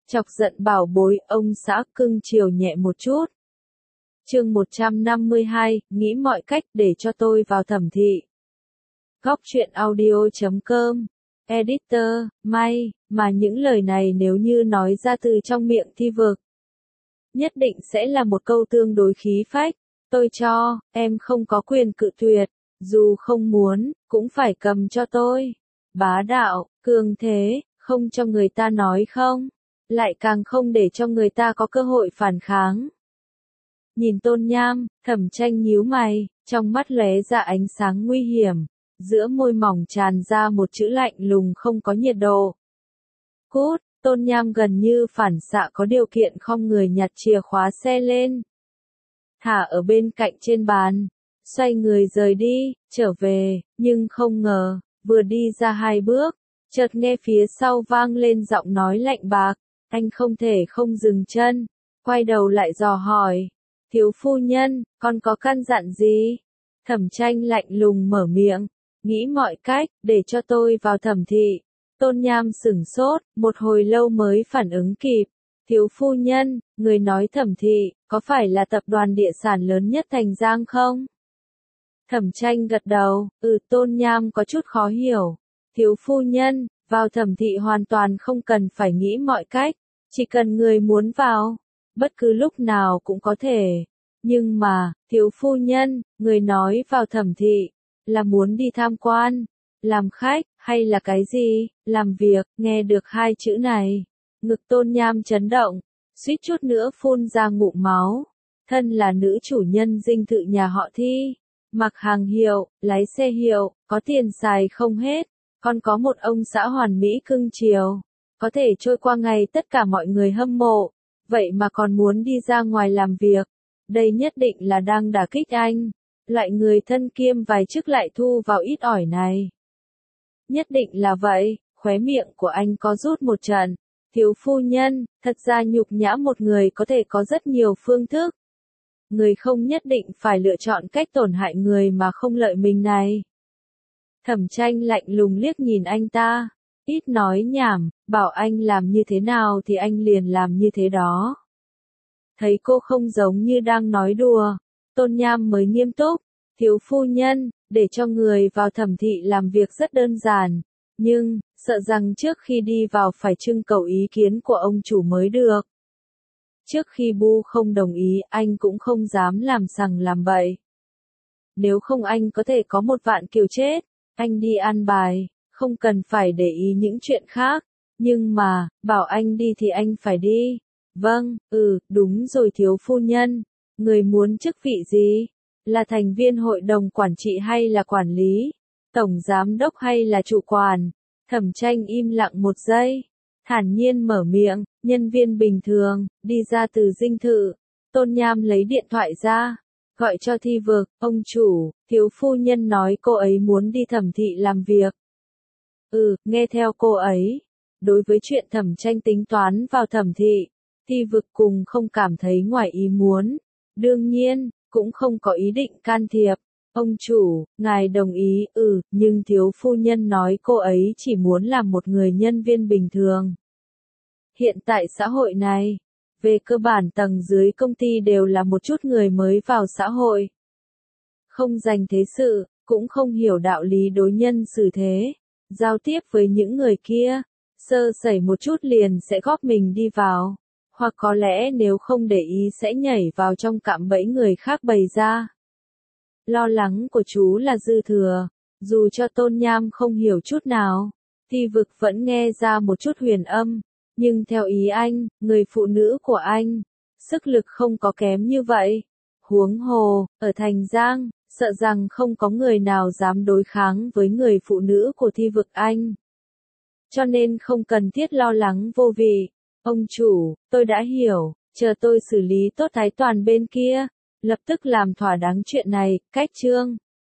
Chọc giận bảo bối, ông xã cưng chiều nhẹ một chút. Chương 152, nghĩ mọi cách để cho tôi vào thẩm thị. Góc truyện audio.com. Editor, may, mà những lời này nếu như nói ra từ trong miệng Thi Vực, nhất định sẽ là một câu tương đối khí phách. Tôi cho, em không có quyền cự tuyệt, dù không muốn, cũng phải cầm cho tôi. Bá đạo, cường thế, không cho người ta nói không, lại càng không để cho người ta có cơ hội phản kháng. Nhìn Tôn Nham, Thẩm Tranh nhíu mày, trong mắt lóe ra ánh sáng nguy hiểm, giữa môi mỏng tràn ra một chữ lạnh lùng không có nhiệt độ. Cút, Tôn Nham gần như phản xạ có điều kiện khom người nhặt chìa khóa xe lên, thả ở bên cạnh trên bàn, xoay người rời đi, trở về, nhưng không ngờ, vừa đi ra 2 bước, chợt nghe phía sau vang lên giọng nói lạnh bạc, anh không thể không dừng chân, quay đầu lại dò hỏi, thiếu phu nhân, con có căn dặn gì? Thẩm Tranh lạnh lùng mở miệng, nghĩ mọi cách, để cho tôi vào thẩm thị. Tôn Nham sửng sốt, một hồi lâu mới phản ứng kịp. Thiếu phu nhân, người nói thẩm thị, có phải là tập đoàn địa sản lớn nhất thành Giang không? Thẩm Tranh gật đầu, Tôn Nham có chút khó hiểu. Thiếu phu nhân, vào thẩm thị hoàn toàn không cần phải nghĩ mọi cách, chỉ cần người muốn vào, bất cứ lúc nào cũng có thể. Nhưng mà, thiếu phu nhân, người nói vào thẩm thị, là muốn đi tham quan, làm khách, hay là cái gì, làm việc, nghe được 2 chữ này. Ngực Tôn Nham chấn động, suýt chút nữa phun ra ngụm máu. Thân là nữ chủ nhân dinh thự nhà họ Thi, mặc hàng hiệu, lái xe hiệu, có tiền xài không hết, còn có một ông xã hoàn mỹ cưng chiều, có thể trôi qua ngày tất cả mọi người hâm mộ, vậy mà còn muốn đi ra ngoài làm việc. Đây nhất định là đang đả kích anh, loại người thân kiêm vài chức lại thu vào ít ỏi này. Nhất định là vậy, khóe miệng của anh có rút một trận. Thiếu phu nhân, thật ra nhục nhã một người có thể có rất nhiều phương thức. Người không nhất định phải lựa chọn cách tổn hại người mà không lợi mình này. Thẩm Tranh lạnh lùng liếc nhìn anh ta, ít nói nhảm, bảo anh làm như thế nào thì anh liền làm như thế đó. Thấy cô không giống như đang nói đùa, Tôn Nham mới nghiêm túc, thiếu phu nhân, để cho người vào thẩm thị làm việc rất đơn giản, nhưng, sợ rằng trước khi đi vào phải trưng cầu ý kiến của ông chủ mới được. Trước khi Bu không đồng ý, anh cũng không dám làm sằng làm bậy. Nếu không anh có thể có 1 vạn kiều chết, anh đi an bài, không cần phải để ý những chuyện khác, nhưng mà, bảo anh đi thì anh phải đi. Vâng, đúng rồi thiếu phu nhân, người muốn chức vị gì? Là thành viên hội đồng quản trị hay là quản lý? Tổng giám đốc hay là chủ quản? Thẩm Tranh im lặng 1 giây, thản nhiên mở miệng, nhân viên bình thường, đi ra từ dinh thự. Tôn Nham lấy điện thoại ra, gọi cho Thi Vực, ông chủ, thiếu phu nhân nói cô ấy muốn đi thẩm thị làm việc. Nghe theo cô ấy. Đối với chuyện Thẩm Tranh tính toán vào thẩm thị, Thi Vực cùng không cảm thấy ngoài ý muốn. Đương nhiên, cũng không có ý định can thiệp. Ông chủ, ngài đồng ý, nhưng thiếu phu nhân nói cô ấy chỉ muốn làm một người nhân viên bình thường. Hiện tại xã hội này, về cơ bản tầng dưới công ty đều là một chút người mới vào xã hội. Không dành thế sự, cũng không hiểu đạo lý đối nhân xử thế. Giao tiếp với những người kia, sơ sẩy một chút liền sẽ góp mình đi vào. Hoặc có lẽ nếu không để ý sẽ nhảy vào trong cạm bẫy người khác bày ra. Lo lắng của chú là dư thừa, dù cho Tôn Nham không hiểu chút nào, Thi Vực vẫn nghe ra một chút huyền âm, nhưng theo ý anh, người phụ nữ của anh, sức lực không có kém như vậy. Huống hồ, ở Thành Giang, sợ rằng không có người nào dám đối kháng với người phụ nữ của Thi Vực anh. Cho nên không cần thiết lo lắng vô vị. Ông chủ, tôi đã hiểu, chờ tôi xử lý tốt Thái Toàn bên kia, lập tức làm thỏa đáng chuyện này, cách chương.